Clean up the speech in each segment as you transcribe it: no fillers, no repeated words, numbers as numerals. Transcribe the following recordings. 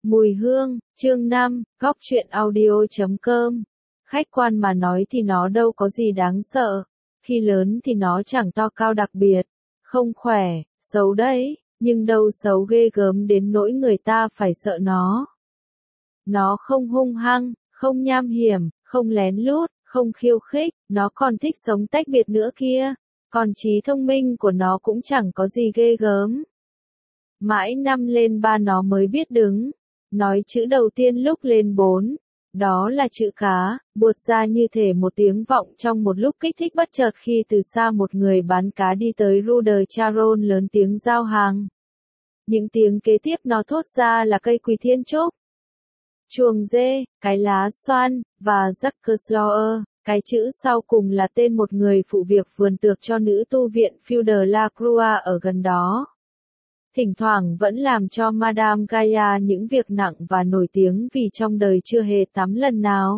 Mùi hương, chương 5, góc truyện audio.com. Khách quan mà nói thì nó đâu có gì đáng sợ. Khi lớn thì nó chẳng to cao đặc biệt. Không khỏe, xấu đấy, nhưng đâu xấu ghê gớm đến nỗi người ta phải sợ nó. Nó không hung hăng, không nham hiểm, không lén lút, không khiêu khích, nó còn thích sống tách biệt nữa kia. Còn trí thông minh của nó cũng chẳng có gì ghê gớm. Mãi năm lên 3 nó mới biết đứng. Nói chữ đầu tiên lúc lên 4. Đó là chữ cá, buột ra như thể một tiếng vọng trong một lúc kích thích bất chợt khi từ xa một người bán cá đi tới Rue de Charonne lớn tiếng giao hàng. Những tiếng kế tiếp nó thốt ra là cây quỳ thiên trúc, chuồng dê, cái lá xoan, và Jacques. Cái chữ sau cùng là tên một người phụ việc vườn tược cho nữ tu viện Feu de la Croix ở gần đó. Thỉnh thoảng vẫn làm cho Madame Gaia những việc nặng và nổi tiếng vì trong đời chưa hề tắm lần nào.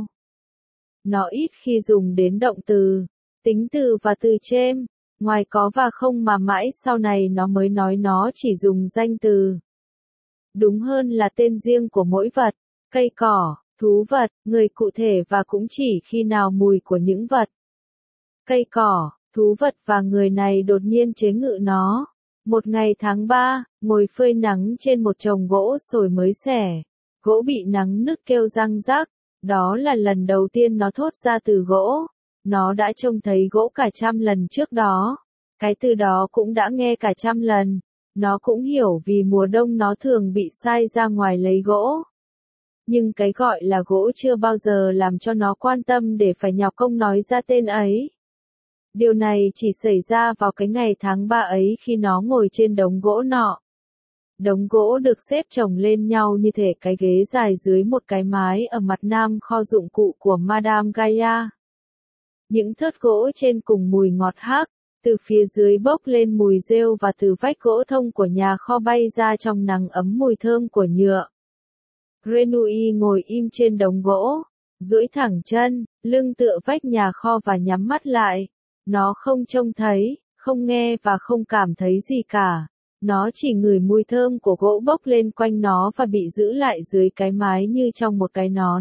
Nó ít khi dùng đến động từ, tính từ và từ chêm, ngoài có và không mà mãi sau này nó mới nói nó chỉ dùng danh từ. Đúng hơn là tên riêng của mỗi vật, cây cỏ, thú vật, người cụ thể và cũng chỉ khi nào mùi của những vật. Cây cỏ, thú vật và người này đột nhiên chế ngự nó. Một ngày tháng 3, ngồi phơi nắng trên một chồng gỗ sồi mới xẻ. Gỗ bị nắng nứt kêu răng rắc. Đó là lần đầu tiên nó thốt ra từ gỗ. Nó đã trông thấy gỗ cả 100 lần trước đó. Cái từ đó cũng đã nghe cả 100 lần. Nó cũng hiểu vì mùa đông nó thường bị sai ra ngoài lấy gỗ. Nhưng cái gọi là gỗ chưa bao giờ làm cho nó quan tâm để phải nhọc công nói ra tên ấy. Điều này chỉ xảy ra vào cái ngày tháng 3 ấy khi nó ngồi trên đống gỗ nọ. Đống gỗ được xếp chồng lên nhau như thể cái ghế dài dưới một cái mái ở mặt nam kho dụng cụ của Madame Gaia. Những thớt gỗ trên cùng mùi ngọt hắc, từ phía dưới bốc lên mùi rêu và từ vách gỗ thông của nhà kho bay ra trong nắng ấm mùi thơm của nhựa. Grenouille ngồi im trên đống gỗ, duỗi thẳng chân, lưng tựa vách nhà kho và nhắm mắt lại. Nó không trông thấy, không nghe và không cảm thấy gì cả. Nó chỉ ngửi mùi thơm của gỗ bốc lên quanh nó và bị giữ lại dưới cái mái như trong một cái nón.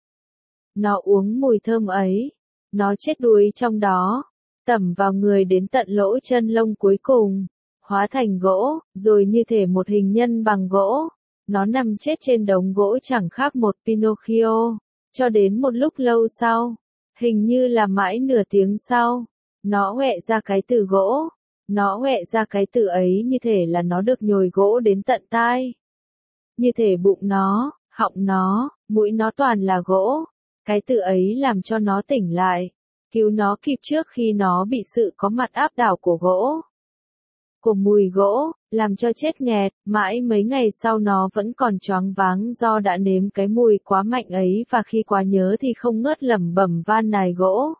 Nó uống mùi thơm ấy. Nó chết đuối trong đó, tẩm vào người đến tận lỗ chân lông cuối cùng, hóa thành gỗ, rồi như thể một hình nhân bằng gỗ. Nó nằm chết trên đống gỗ chẳng khác một Pinocchio, cho đến một lúc lâu sau, hình như là mãi nửa tiếng sau. Nó huệ ra cái từ gỗ. Nó huệ ra cái từ ấy như thể là nó được nhồi gỗ đến tận tai. Như thể bụng nó, họng nó, mũi nó toàn là gỗ. Cái từ ấy làm cho nó tỉnh lại. Cứu nó kịp trước khi nó bị sự có mặt áp đảo của gỗ. Của mùi gỗ, làm cho chết nghẹt. Mãi mấy ngày sau nó vẫn còn choáng váng do đã nếm cái mùi quá mạnh ấy và khi quá nhớ thì không ngớt lẩm bẩm van nài gỗ.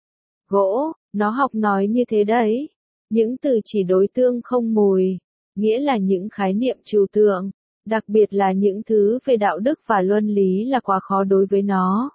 Gỗ, nó học nói như thế đấy. Những từ chỉ đối tương không mùi, nghĩa là những khái niệm trừu tượng, đặc biệt là những thứ về đạo đức và luân lý là quá khó đối với nó.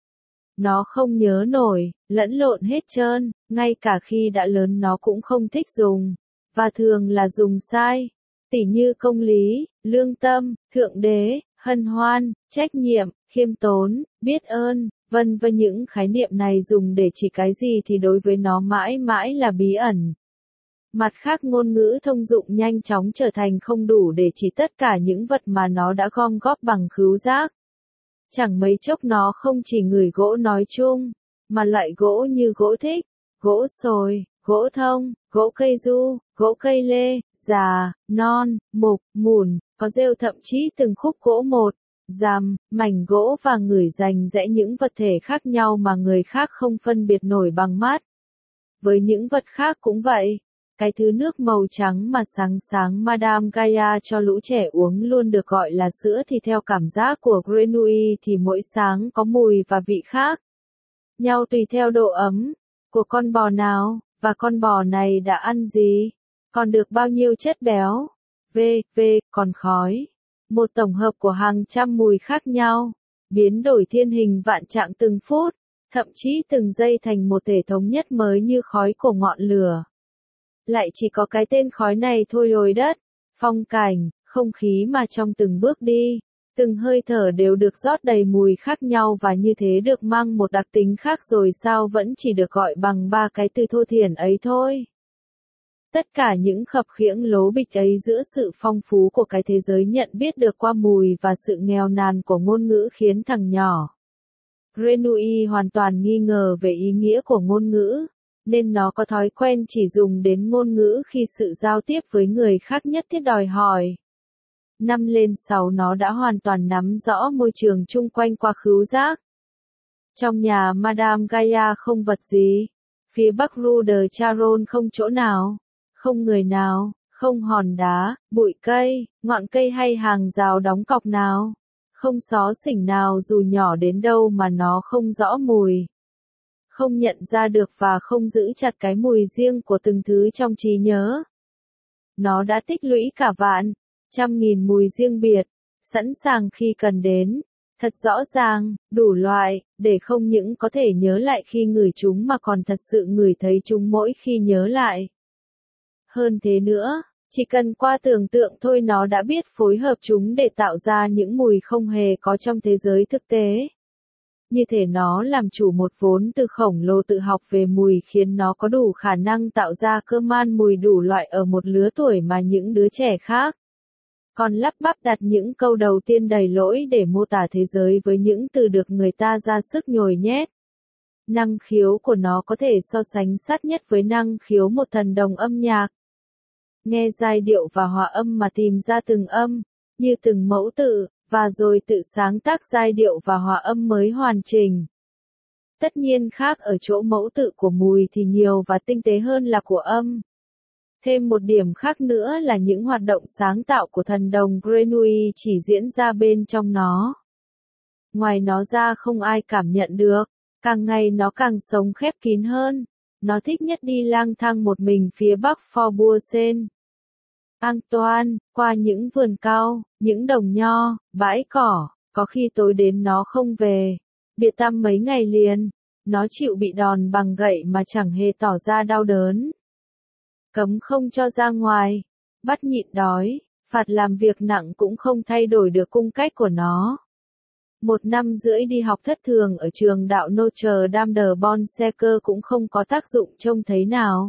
Nó không nhớ nổi, lẫn lộn hết trơn, ngay cả khi đã lớn nó cũng không thích dùng, và thường là dùng sai. Tỉ như công lý, lương tâm, thượng đế, hân hoan, trách nhiệm, khiêm tốn, biết ơn. Vân vân những khái niệm này dùng để chỉ cái gì thì đối với nó mãi mãi là bí ẩn. Mặt khác ngôn ngữ thông dụng nhanh chóng trở thành không đủ để chỉ tất cả những vật mà nó đã gom góp bằng khứu giác. Chẳng mấy chốc nó không chỉ ngửi gỗ nói chung, mà loại gỗ như gỗ thích, gỗ sồi, gỗ thông, gỗ cây du, gỗ cây lê, già, non, mục, mùn, có rêu thậm chí từng khúc gỗ một. Rằm, mảnh gỗ và ngửi rành rẽ những vật thể khác nhau mà người khác không phân biệt nổi bằng mắt. Với những vật khác cũng vậy. Cái thứ nước màu trắng mà sáng sáng Madame Gaia cho lũ trẻ uống luôn được gọi là sữa thì theo cảm giác của Grenouille thì mỗi sáng có mùi và vị khác nhau tùy theo độ ấm của con bò nào, và con bò này đã ăn gì, còn được bao nhiêu chất béo, còn khói. Một tổng hợp của hàng trăm mùi khác nhau, biến đổi thiên hình vạn trạng từng phút, thậm chí từng giây thành một thể thống nhất mới như khói của ngọn lửa. Lại chỉ có cái tên khói này thôi rồi đất, phong cảnh, không khí mà trong từng bước đi, Từng hơi thở đều được rót đầy mùi khác nhau và như thế được mang một đặc tính khác rồi sao vẫn chỉ được gọi bằng ba cái từ thô thiển ấy thôi. Tất cả những khập khiễng lố bịch ấy giữa sự phong phú của cái thế giới nhận biết được qua mùi và sự nghèo nàn của ngôn ngữ khiến thằng nhỏ Grenouille hoàn toàn nghi ngờ về ý nghĩa của ngôn ngữ, nên nó có thói quen chỉ dùng đến ngôn ngữ khi sự giao tiếp với người khác nhất thiết đòi hỏi. Năm lên 6 nó đã hoàn toàn nắm rõ môi trường chung quanh qua khứu giác. Trong nhà Madame Gaia không vật gì. Phía bắc Rue de Charonne không chỗ nào. Không người nào, không hòn đá, bụi cây, ngọn cây hay hàng rào đóng cọc nào. Không xó xỉnh nào dù nhỏ đến đâu mà nó không rõ mùi. Không nhận ra được và không giữ chặt cái mùi riêng của từng thứ trong trí nhớ. Nó đã tích lũy cả vạn, trăm nghìn mùi riêng biệt, sẵn sàng khi cần đến, thật rõ ràng, đủ loại, để không những có thể nhớ lại khi ngửi chúng mà còn thật sự ngửi thấy chúng mỗi khi nhớ lại. Hơn thế nữa, chỉ cần qua tưởng tượng thôi nó đã biết phối hợp chúng để tạo ra những mùi không hề có trong thế giới thực tế. Như thể nó làm chủ một vốn từ khổng lồ tự học về mùi khiến nó có đủ khả năng tạo ra cơ man mùi đủ loại ở một lứa tuổi mà những đứa trẻ khác. Còn lắp bắp đặt những câu đầu tiên đầy lỗi để mô tả thế giới với những từ được người ta ra sức nhồi nhét. Năng khiếu của nó có thể so sánh sát nhất với năng khiếu một thần đồng âm nhạc. Nghe giai điệu và hòa âm mà tìm ra từng âm, như từng mẫu tự, và rồi tự sáng tác giai điệu và hòa âm mới hoàn chỉnh. Tất nhiên khác ở chỗ mẫu tự của mùi thì nhiều và tinh tế hơn là của âm. Thêm một điểm khác nữa là những hoạt động sáng tạo của thần đồng Grenouille chỉ diễn ra bên trong nó. Ngoài nó ra không ai cảm nhận được, càng ngày nó càng sống khép kín hơn. Nó thích nhất đi lang thang một mình phía bắc Faubourg Saint-Antoine, qua những vườn cao, những đồng nho, bãi cỏ, có khi tối đến nó không về, biệt tăm mấy ngày liền, nó chịu bị đòn bằng gậy mà chẳng hề tỏ ra đau đớn. Cấm không cho ra ngoài, bắt nhịn đói, phạt làm việc nặng cũng không thay đổi được cung cách của nó. 1 năm rưỡi đi học thất thường ở trường đạo Notre Dame de Bonsecours cũng không có tác dụng trông thấy nào.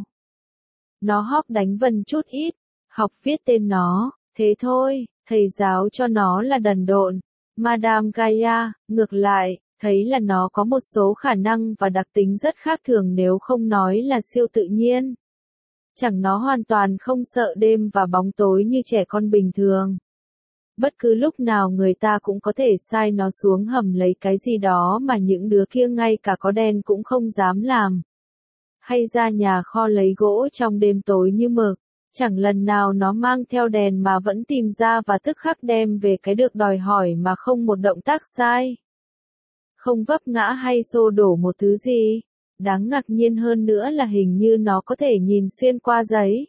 Nó hóp đánh vần chút ít, học viết tên nó, thế thôi, thầy giáo cho nó là đần độn. Madame Gaia, ngược lại, thấy là nó có một số khả năng và đặc tính rất khác thường nếu không nói là siêu tự nhiên. Chẳng nó hoàn toàn không sợ đêm và bóng tối như trẻ con bình thường. Bất cứ lúc nào người ta cũng có thể sai nó xuống hầm lấy cái gì đó mà những đứa kia ngay cả có đen cũng không dám làm. Hay ra nhà kho lấy gỗ trong đêm tối như mực, chẳng lần nào nó mang theo đèn mà vẫn tìm ra và tức khắc đem về cái được đòi hỏi mà không một động tác sai. Không vấp ngã hay xô đổ một thứ gì. Đáng ngạc nhiên hơn nữa là hình như nó có thể nhìn xuyên qua giấy,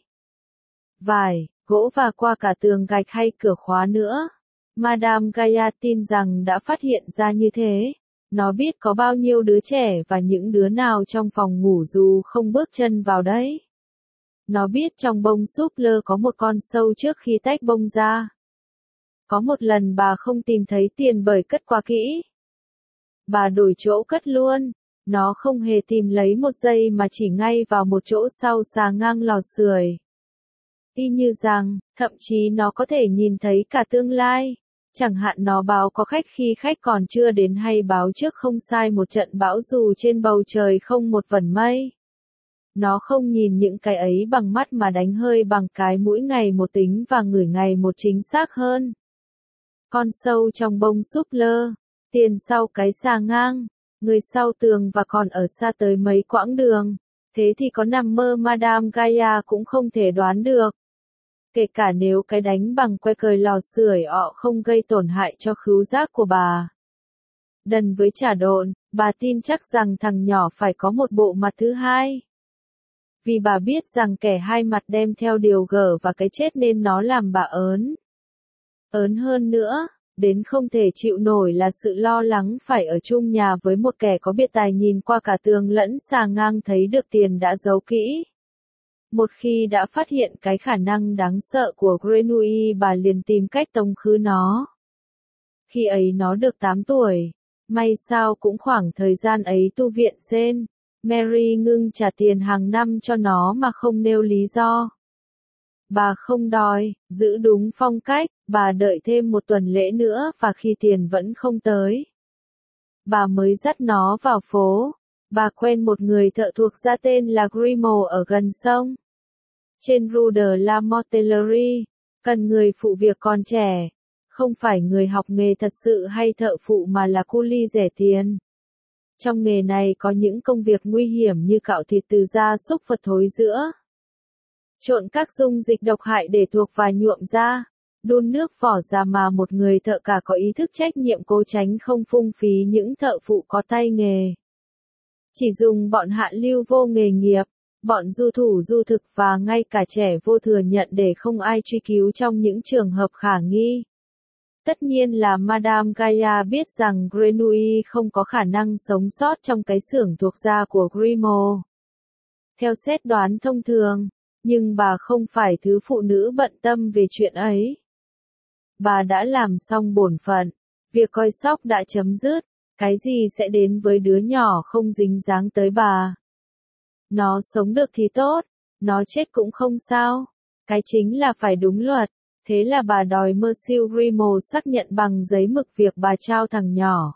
vải, gỗ và qua cả tường gạch hay cửa khóa nữa. Madame Gaia tin rằng đã phát hiện ra như thế. Nó biết có bao nhiêu đứa trẻ và những đứa nào trong phòng ngủ dù không bước chân vào đấy. Nó biết trong bông súp lơ có một con sâu trước khi tách bông ra. Có một lần bà không tìm thấy tiền bởi cất quá kỹ. Bà đổi chỗ cất luôn. Nó không hề tìm lấy một giây mà chỉ ngay vào một chỗ sau xà ngang lò sưởi. Y như rằng, thậm chí nó có thể nhìn thấy cả tương lai. Chẳng hạn nó báo có khách khi khách còn chưa đến hay báo trước không sai một trận bão dù trên bầu trời không một vẩn mây. Nó không nhìn những cái ấy bằng mắt mà đánh hơi bằng cái mũi ngày một tính và ngửi ngày một chính xác hơn. Con sâu trong bông súp lơ, tiền sau cái xà ngang, người sau tường và còn ở xa tới mấy quãng đường. Thế thì có nằm mơ Madame Gaia cũng không thể đoán được. Kể cả nếu cái đánh bằng que cời lò sưởi ọ không gây tổn hại cho khứu giác của bà. Đần với chả độn, bà tin chắc rằng thằng nhỏ phải có một bộ mặt thứ hai. Vì bà biết rằng kẻ hai mặt đem theo điều gở và cái chết nên nó làm bà ớn. Ớn hơn nữa, đến không thể chịu nổi là sự lo lắng phải ở chung nhà với một kẻ có biệt tài nhìn qua cả tường lẫn xà ngang thấy được tiền đã giấu kỹ. Một khi đã phát hiện cái khả năng đáng sợ của Grenouille bà liền tìm cách tống khứ nó. Khi ấy nó được 8 tuổi. May sao cũng khoảng thời gian ấy tu viện sen. Mary ngưng trả tiền hàng năm cho nó mà không nêu lý do. Bà không đòi, giữ đúng phong cách, bà đợi thêm một tuần lễ nữa và khi tiền vẫn không tới, bà mới dắt nó vào phố. Bà quen một người thợ thuộc gia tên là Grimaud ở gần sông. Trên Rue de la Mortellerie, cần người phụ việc còn trẻ. Không phải người học nghề thật sự hay thợ phụ mà là cu li rẻ tiền. Trong nghề này có những công việc nguy hiểm như cạo thịt từ gia súc vật thối giữa, trộn các dung dịch độc hại để thuộc và nhuộm da, đun nước vỏ ra mà một người thợ cả có ý thức trách nhiệm cố tránh không phung phí những thợ phụ có tay nghề. Chỉ dùng bọn hạ lưu vô nghề nghiệp, bọn du thủ du thực và ngay cả trẻ vô thừa nhận để không ai truy cứu trong những trường hợp khả nghi. Tất nhiên là Madame Gaia biết rằng Grenouille không có khả năng sống sót trong cái xưởng thuộc gia của Grimaud. Theo xét đoán thông thường, nhưng bà không phải thứ phụ nữ bận tâm về chuyện ấy. Bà đã làm xong bổn phận, việc coi sóc đã chấm dứt, cái gì sẽ đến với đứa nhỏ không dính dáng tới bà. Nó sống được thì tốt, nó chết cũng không sao, cái chính là phải đúng luật. Thế là bà đòi Monsieur Grimaud xác nhận bằng giấy mực việc bà trao thằng nhỏ.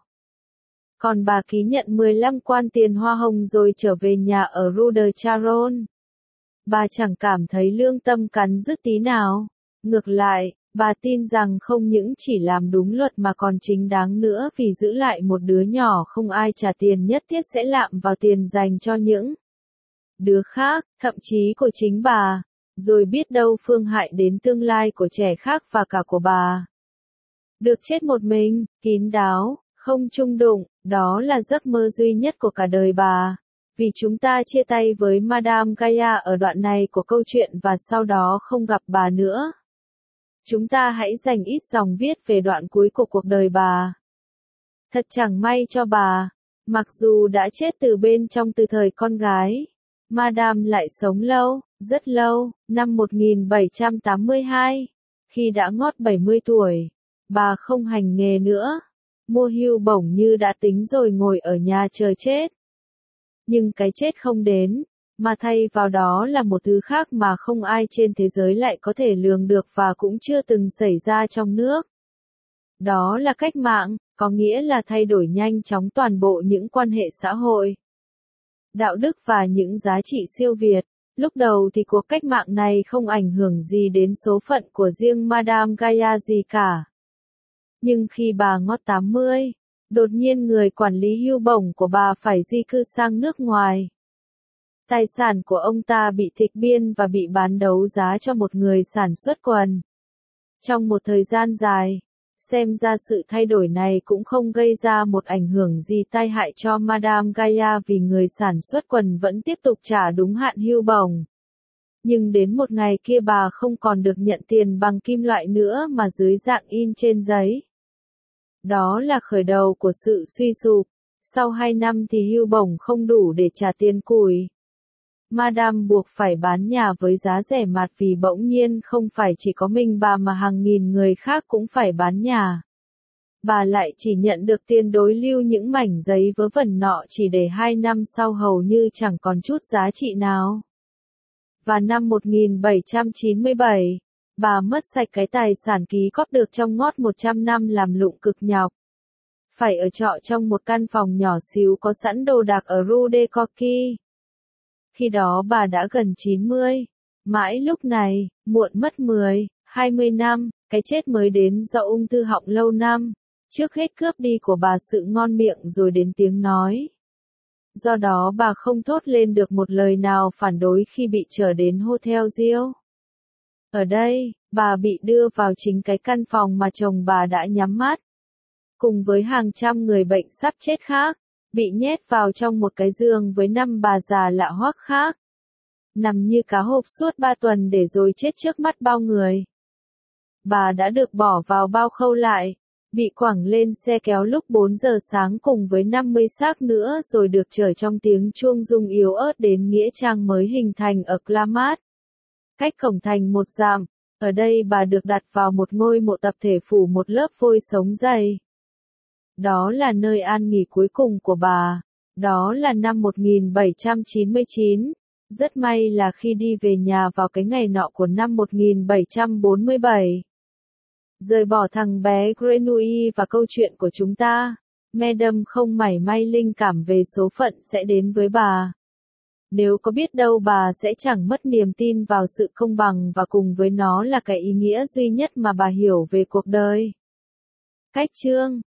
Còn bà ký nhận 15 quan tiền hoa hồng rồi trở về nhà ở Rue de Charonne. Bà chẳng cảm thấy lương tâm cắn rứt tí nào. Ngược lại, bà tin rằng không những chỉ làm đúng luật mà còn chính đáng nữa vì giữ lại một đứa nhỏ không ai trả tiền nhất thiết sẽ lạm vào tiền dành cho những đứa khác, thậm chí của chính bà. Rồi biết đâu phương hại đến tương lai của trẻ khác và cả của bà. Được chết một mình, kín đáo, không chung đụng, đó là giấc mơ duy nhất của cả đời bà. Vì chúng ta chia tay với Madame Gaia ở đoạn này của câu chuyện và sau đó không gặp bà nữa. Chúng ta hãy dành ít dòng viết về đoạn cuối của cuộc đời bà. Thật chẳng may cho bà, mặc dù đã chết từ bên trong từ thời con gái, Madame lại sống lâu, rất lâu, năm 1782, khi đã ngót 70 tuổi, bà không hành nghề nữa, mua hưu bổng như đã tính rồi ngồi ở nhà chờ chết. Nhưng cái chết không đến, mà thay vào đó là một thứ khác mà không ai trên thế giới lại có thể lường được và cũng chưa từng xảy ra trong nước. Đó là cách mạng, có nghĩa là thay đổi nhanh chóng toàn bộ những quan hệ xã hội, đạo đức và những giá trị siêu việt. Lúc đầu thì cuộc cách mạng này không ảnh hưởng gì đến số phận của riêng Madame Gaia gì cả. Nhưng khi bà ngót 80, đột nhiên người quản lý hưu bổng của bà phải di cư sang nước ngoài. Tài sản của ông ta bị tịch biên và bị bán đấu giá cho một người sản xuất quần. Trong một thời gian dài, xem ra sự thay đổi này cũng không gây ra một ảnh hưởng gì tai hại cho Madame Gaia vì người sản xuất quần vẫn tiếp tục trả đúng hạn hưu bổng. Nhưng đến một ngày kia bà không còn được nhận tiền bằng kim loại nữa mà dưới dạng in trên giấy. Đó là khởi đầu của sự suy sụp. Sau 2 năm thì hưu bổng không đủ để trả tiền củi. Madame buộc phải bán nhà với giá rẻ mạt vì bỗng nhiên không phải chỉ có mình bà mà hàng nghìn người khác cũng phải bán nhà. Bà lại chỉ nhận được tiền đối lưu những mảnh giấy vớ vẩn nọ chỉ để 2 năm sau hầu như chẳng còn chút giá trị nào. Và năm 1797, bà mất sạch cái tài sản ký cóp được trong ngót 100 năm làm lụng cực nhọc. Phải ở trọ trong một căn phòng nhỏ xíu có sẵn đồ đạc ở Rue de Coqui. Khi đó bà đã gần 90. Mãi lúc này, muộn mất 10, 20 năm, cái chết mới đến do ung thư họng lâu năm. Trước hết cướp đi của bà sự ngon miệng rồi đến tiếng nói. Do đó bà không thốt lên được một lời nào phản đối khi bị trở đến Hotel Dieu. Ở đây, bà bị đưa vào chính cái căn phòng mà chồng bà đã nhắm mắt. Cùng với hàng trăm người bệnh sắp chết khác, bị nhét vào trong một cái giường với 5 bà già lạ hoắc khác. Nằm như cá hộp suốt 3 tuần để rồi chết trước mắt bao người. Bà đã được bỏ vào bao khâu lại, bị quẳng lên xe kéo lúc 4 giờ sáng cùng với 50 xác nữa rồi được chở trong tiếng chuông rung yếu ớt đến nghĩa trang mới hình thành ở Clamart. Cách cổng thành 1 dặm, Ở đây bà được đặt vào một ngôi mộ tập thể phủ một lớp vôi sống dày. Đó là nơi an nghỉ cuối cùng của bà. Đó là năm 1799. Rất may là khi đi về nhà vào cái ngày nọ của năm 1747. Rời bỏ thằng bé Grenouille và câu chuyện của chúng ta, Madame không mảy may linh cảm về số phận sẽ đến với bà. Nếu có biết đâu bà sẽ chẳng mất niềm tin vào sự công bằng và cùng với nó là cái ý nghĩa duy nhất mà bà hiểu về cuộc đời. Cách chương